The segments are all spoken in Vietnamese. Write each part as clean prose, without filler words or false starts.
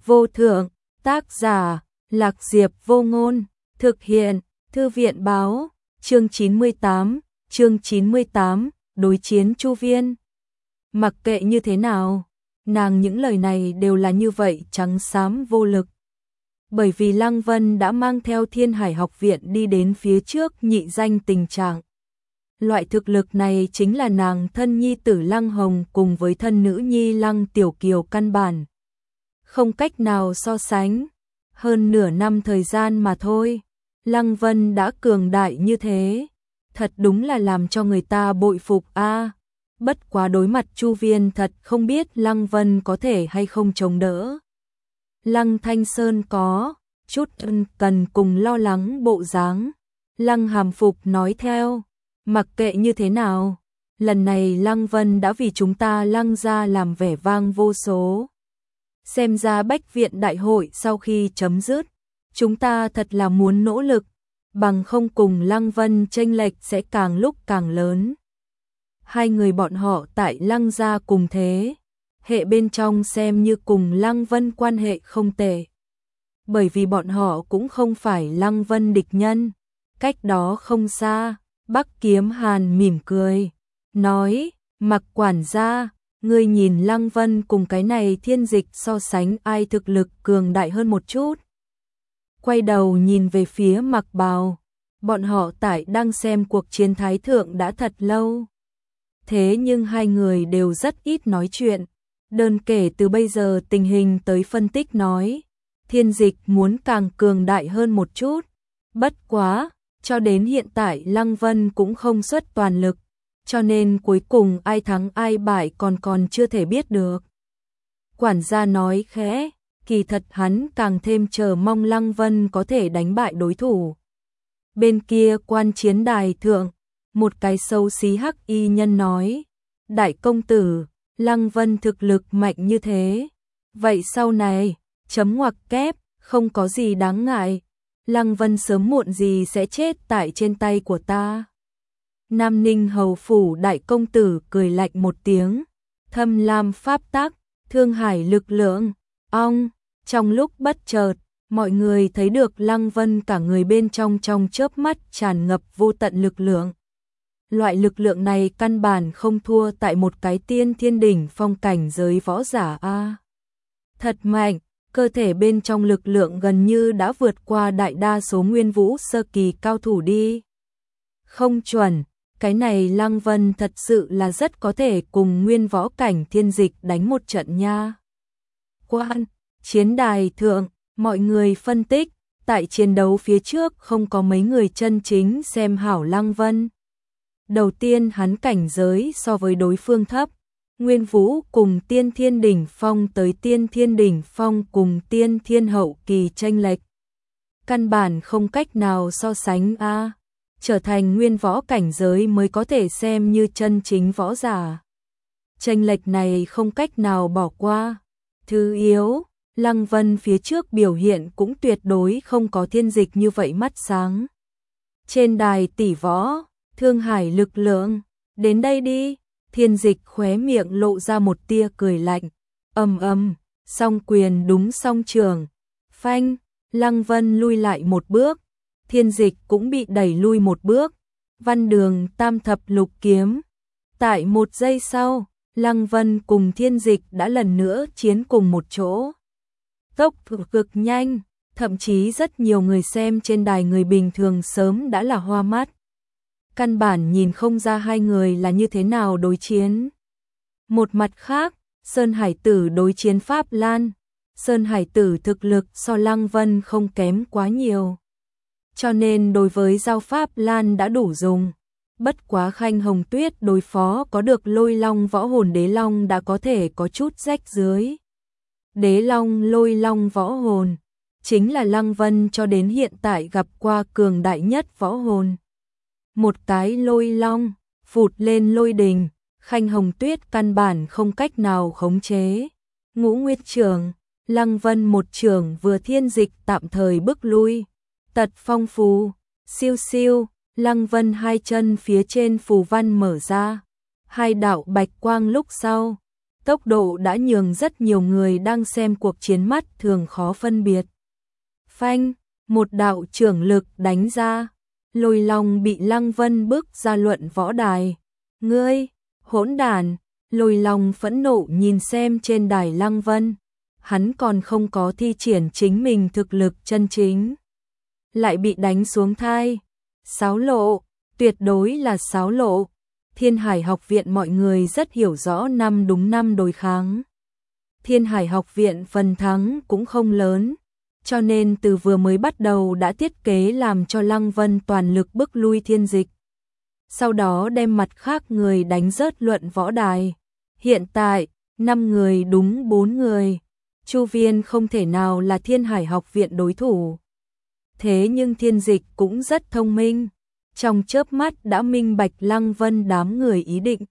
vô thượng, tác giả, Lạc Diệp Vô Ngôn, thực hiện, Thư viện báo, chương 98, đối chiến Chu Viên. Mặc kệ như thế nào, nàng những lời này đều là như vậy trắng xám vô lực. Bởi vì Lăng Vân đã mang theo Thiên Hải học viện đi đến phía trước nhị danh tình trạng. Loại thực lực này chính là nàng thân nhi tử Lăng Hồng cùng với thân nữ nhi Lăng Tiểu Kiều căn bản không cách nào so sánh. Hơn nửa năm thời gian mà thôi, Lăng Vân đã cường đại như thế, thật đúng là làm cho người ta bội phục a. Bất quá đối mặt Chu Viên thật không biết Lăng Vân có thể hay không chống đỡ. Lăng Thanh Sơn có chút cần cùng lo lắng bộ dáng. Lăng Hàm Phục nói theo, mặc kệ như thế nào, lần này Lăng Vân đã vì chúng ta Lăng gia làm vẻ vang vô số. Xem ra Bách viện đại hội sau khi chấm dứt, chúng ta thật là muốn nỗ lực, bằng không cùng Lăng Vân chênh lệch sẽ càng lúc càng lớn. Hai người bọn họ tại Lăng gia cùng thế hệ bên trong xem như cùng Lăng Vân quan hệ không tệ. Bởi vì bọn họ cũng không phải Lăng Vân địch nhân. Cách đó không xa, Bắc Kiếm Hàn mỉm cười, nói, Mặc quản gia, ngươi nhìn Lăng Vân cùng cái này Thiên Dịch so sánh ai thực lực cường đại hơn một chút. Quay đầu nhìn về phía Mặc Bào, bọn họ tại đang xem cuộc chiến thái thượng đã thật lâu. Thế nhưng hai người đều rất ít nói chuyện. Đơn kể từ bây giờ tình hình tới phân tích nói, Thiên Dịch muốn càng cường đại hơn một chút. Bất quá, cho đến hiện tại Lăng Vân cũng không xuất toàn lực, cho nên cuối cùng ai thắng ai bại còn chưa thể biết được. Quản gia nói khẽ, kỳ thật hắn càng thêm chờ mong Lăng Vân có thể đánh bại đối thủ. Bên kia quan chiến đài thượng, một cái xấu xí hắc y nhân nói, đại công tử, Lăng Vân thực lực mạnh như thế, vậy sau này, chấm ngoặc kép, không có gì đáng ngại, Lăng Vân sớm muộn gì sẽ chết tại trên tay của ta. Nam Ninh hầu phủ đại công tử cười lạnh một tiếng, Thâm Lam pháp tắc, Thương Hải lực lượng, ong, trong lúc bất chợt, mọi người thấy được Lăng Vân cả người bên trong chớp mắt tràn ngập vô tận lực lượng. Loại lực lượng này căn bản không thua tại một cái tiên thiên đỉnh phong cảnh giới võ giả a. Thật mạnh, cơ thể bên trong lực lượng gần như đã vượt qua đại đa số nguyên vũ sơ kỳ cao thủ đi. Không chuẩn, cái này Lăng Vân thật sự là rất có thể cùng nguyên võ cảnh Thiên Dịch đánh một trận nha. Quan, chiến đài thượng, mọi người phân tích, tại chiến đấu phía trước không có mấy người chân chính xem hảo Lăng Vân. Đầu tiên hắn cảnh giới so với đối phương thấp, Nguyên Vũ cùng Tiên Thiên đỉnh phong tới Tiên Thiên đỉnh phong cùng Tiên Thiên hậu kỳ chênh lệch. Căn bản không cách nào so sánh a, trở thành nguyên võ cảnh giới mới có thể xem như chân chính võ giả. Chênh lệch này không cách nào bỏ qua. Thứ yếu, Lăng Vân phía trước biểu hiện cũng tuyệt đối không có Thiên Dịch như vậy mắt sáng. Trên đài tỷ võ, Thương Hải lực lượng, đến đây đi. Thiên Dịch khóe miệng lộ ra một tia cười lạnh, song quyền đúng song trường, phanh, Lăng Vân lui lại một bước, Thiên Dịch cũng bị đẩy lui một bước, Văn Đường tam thập lục kiếm. Tại một giây sau, Lăng Vân cùng Thiên Dịch đã lần nữa chiến cùng một chỗ. Tốc độ cực nhanh, thậm chí rất nhiều người xem trên đài người bình thường sớm đã là hoa mắt. Căn bản nhìn không ra hai người là như thế nào đối chiến. Một mặt khác, Sơn Hải Tử đối chiến Pháp Lan. Sơn Hải Tử thực lực so Lăng Vân không kém quá nhiều, cho nên đối với giao Pháp Lan đã đủ dùng. Bất quá Khanh Hồng Tuyết đối phó có được Lôi Long võ hồn đế long đã có thể có chút rách dưới. Đế long Lôi Long võ hồn chính là Lăng Vân cho đến hiện tại gặp qua cường đại nhất võ hồn. Một cái Lôi Long phụt lên lôi đình, Khanh Hồng Tuyết căn bản không cách nào khống chế. Ngũ Nguyệt Trường, Lăng Vân một trường vừa Thiên Dịch tạm thời bước lui. Tật phong phù, siêu siêu, Lăng Vân hai chân phía trên phù văn mở ra. Hai đạo bạch quang lúc sau, Tốc độ đã nhường rất nhiều người đang xem cuộc chiến mắt thường khó phân biệt. Phanh, một đạo trưởng lực đánh ra, Lôi Long bị Lăng Vân bước ra luận võ đài. Ngươi, hỗn đản! Lôi Long phẫn nộ nhìn xem trên đài Lăng Vân, hắn còn không có thi triển chính mình thực lực chân chính, lại bị đánh xuống thai. Xáo lộ, tuyệt đối là xáo lộ. Thiên Hải học viện mọi người rất hiểu rõ 5 đúng 5 đối kháng. Thiên Hải học viện phần thắng cũng không lớn, cho nên từ vừa mới bắt đầu đã thiết kế làm cho Lăng Vân toàn lực bức lui Thiên Dịch. Sau đó đem mặt khác người đánh rớt luận võ đài. Hiện tại, 5 người đúng 4 người. Chu Viên không thể nào là Thiên Hải học viện đối thủ. Thế nhưng Thiên Dịch cũng rất thông minh, trong chớp mắt đã minh bạch Lăng Vân đám người ý định.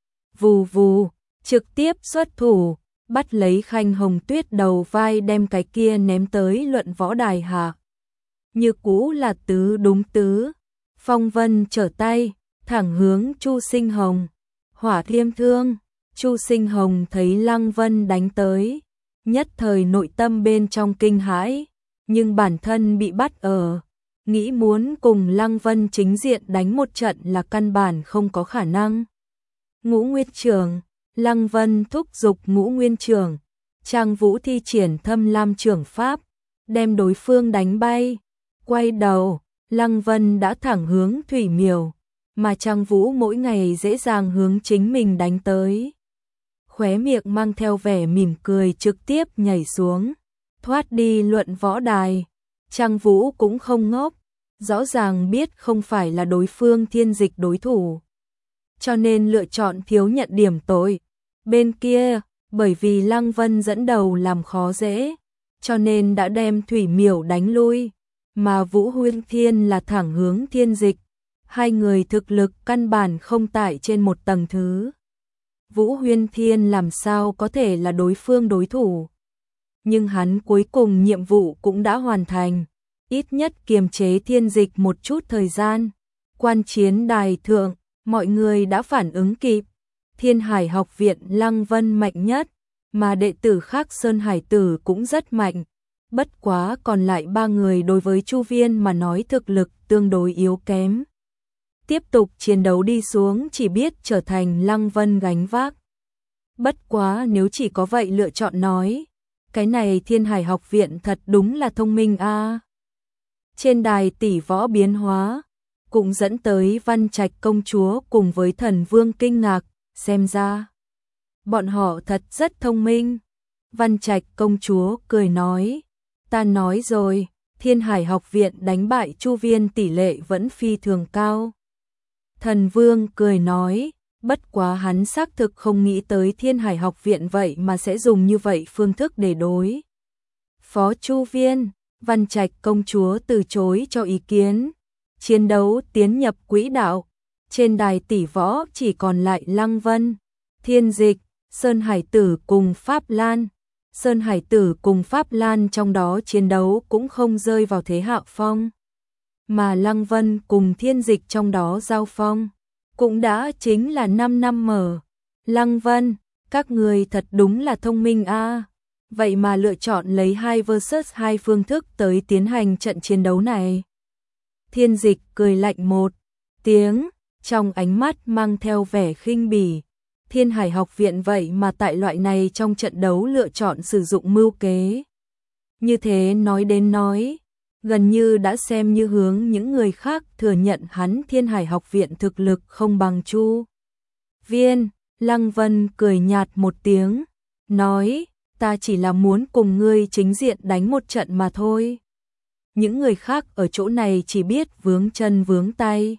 Vù vù, trực tiếp xuất thủ, bắt lấy Khanh Hồng Tuyết đầu vai đem cái kia ném tới luận võ đài hạ. Như cũ là tứ đúng tứ. Phong Vân trở tay, thẳng hướng Chu Sinh Hồng. Hỏa Thiêm Thương, Chu Sinh Hồng thấy Lăng Vân đánh tới, nhất thời nội tâm bên trong kinh hãi, nhưng bản thân bị bắt ở, nghĩ muốn cùng Lăng Vân chính diện đánh một trận là căn bản không có khả năng. Ngũ Nguyên Trưởng, Lăng Vân thúc giục Ngũ Nguyên Trưởng, Trang Vũ thi triển Thâm Lam Trưởng pháp, đem đối phương đánh bay. Quay đầu, Lăng Vân đã thẳng hướng Thủy Miểu, mà Trang Vũ mỗi ngày dễ dàng hướng chính mình đánh tới. Khóe miệng mang theo vẻ mỉm cười trực tiếp nhảy xuống, thoát đi luận võ đài. Trang Vũ cũng không ngốc, rõ ràng biết không phải là đối phương Thiên Dịch đối thủ, cho nên lựa chọn thiếu nhận điểm tội. Bên kia, bởi vì Lăng Vân dẫn đầu làm khó dễ, cho nên đã đem Thủy Miểu đánh lui, mà Vũ Huyên Thiên là thẳng hướng Thiên Dịch. Hai người thực lực căn bản không tại trên một tầng thứ. Vũ Huyên Thiên làm sao có thể là đối phương đối thủ. Nhưng hắn cuối cùng nhiệm vụ cũng đã hoàn thành, ít nhất kiềm chế Thiên Dịch một chút thời gian. Quan chiến đài thượng, mọi người đã phản ứng kịp. Thiên Hải học viện Lăng Vân mạnh nhất, mà đệ tử khác Sơn Hải Tử cũng rất mạnh. Bất quá còn lại 3 người đối với Chu Viên mà nói thực lực tương đối yếu kém. Tiếp tục chiến đấu đi xuống chỉ biết trở thành Lăng Vân gánh vác. Bất quá nếu chỉ có vậy lựa chọn nói, cái này Thiên Hải học viện thật đúng là thông minh a. Trên đài tỷ võ biến hóa, cũng dẫn tới Văn Trạch công chúa cùng với Thần Vương kinh ngạc, xem ra bọn họ thật rất thông minh. Văn Trạch công chúa cười nói, ta nói rồi, Thiên Hải học viện đánh bại Chu Viên tỷ lệ vẫn phi thường cao. Thần Vương cười nói, bất quá hắn xác thực không nghĩ tới Thiên Hải học viện vậy mà sẽ dùng như vậy phương thức để đối phó Chu Viên. Văn Trạch công chúa từ chối cho ý kiến. Chiến đấu tiến nhập quỹ đạo, trên đài tỷ võ chỉ còn lại Lăng Vân, Thiên Dịch, Sơn Hải Tử cùng Pháp Lan. Sơn Hải Tử cùng Pháp Lan trong đó chiến đấu cũng không rơi vào thế hạ phong, mà Lăng Vân cùng Thiên Dịch trong đó giao phong, cũng đã chính là 5 năm mở. Lăng Vân, các người thật đúng là thông minh a. Vậy mà lựa chọn lấy 2 versus 2 phương thức tới tiến hành trận chiến đấu này. Thiên Dịch cười lạnh một tiếng, trong ánh mắt mang theo vẻ khinh bỉ. Thiên Hải học viện vậy mà tại loại này trong trận đấu lựa chọn sử dụng mưu kế. Như thế nói đến nói, gần như đã xem như hướng những người khác thừa nhận hắn Thiên Hải học viện thực lực không bằng Chu Viên. Lăng Vân cười nhạt một tiếng, nói, ta chỉ là muốn cùng ngươi chính diện đánh một trận mà thôi. Những người khác ở chỗ này chỉ biết vướng chân vướng tay.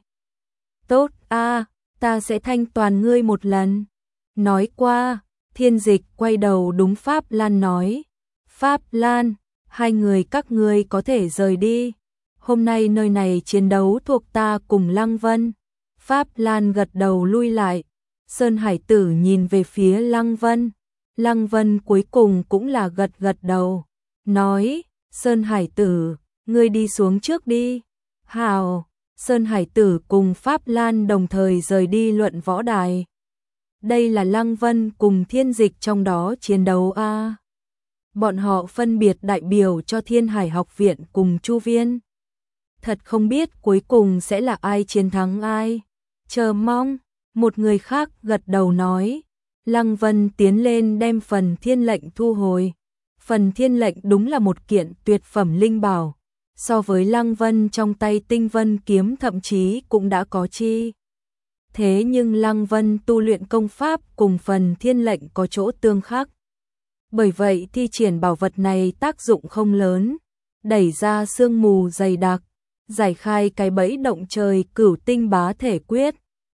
Tốt a, ta sẽ thanh toàn ngươi một lần. Nói qua, Thiên Dịch quay đầu đúng Pháp Lan nói, Pháp Lan, 2 người các ngươi có thể rời đi. Hôm nay nơi này chiến đấu thuộc ta cùng Lăng Vân. Pháp Lan gật đầu lui lại. Sơn Hải Tử nhìn về phía Lăng Vân. Lăng Vân cuối cùng cũng là gật gật đầu, nói, Sơn Hải Tử, ngươi đi xuống trước đi. Hào, Sơn Hải Tử cùng Pháp Lan đồng thời rời đi luận võ đài. Đây là Lăng Vân cùng Thiên Dịch trong đó chiến đấu a. Bọn họ phân biệt đại biểu cho Thiên Hải học viện cùng Chu Viên. Thật không biết cuối cùng sẽ là ai chiến thắng ai. Chờ mong, một người khác gật đầu nói. Lăng Vân tiến lên đem phần thiên lệnh thu hồi. Phần thiên lệnh đúng là một kiện tuyệt phẩm linh bảo. So với Lăng Vân trong tay tinh vân kiếm thậm chí cũng đã có chi. Thế nhưng Lăng Vân tu luyện công pháp cùng phần thiên lệnh có chỗ tương khắc. Bởi vậy thi triển bảo vật này tác dụng không lớn. Đẩy ra sương mù dày đặc, giải khai cái bẫy động trời Cửu Tinh Bá Thể Quyết.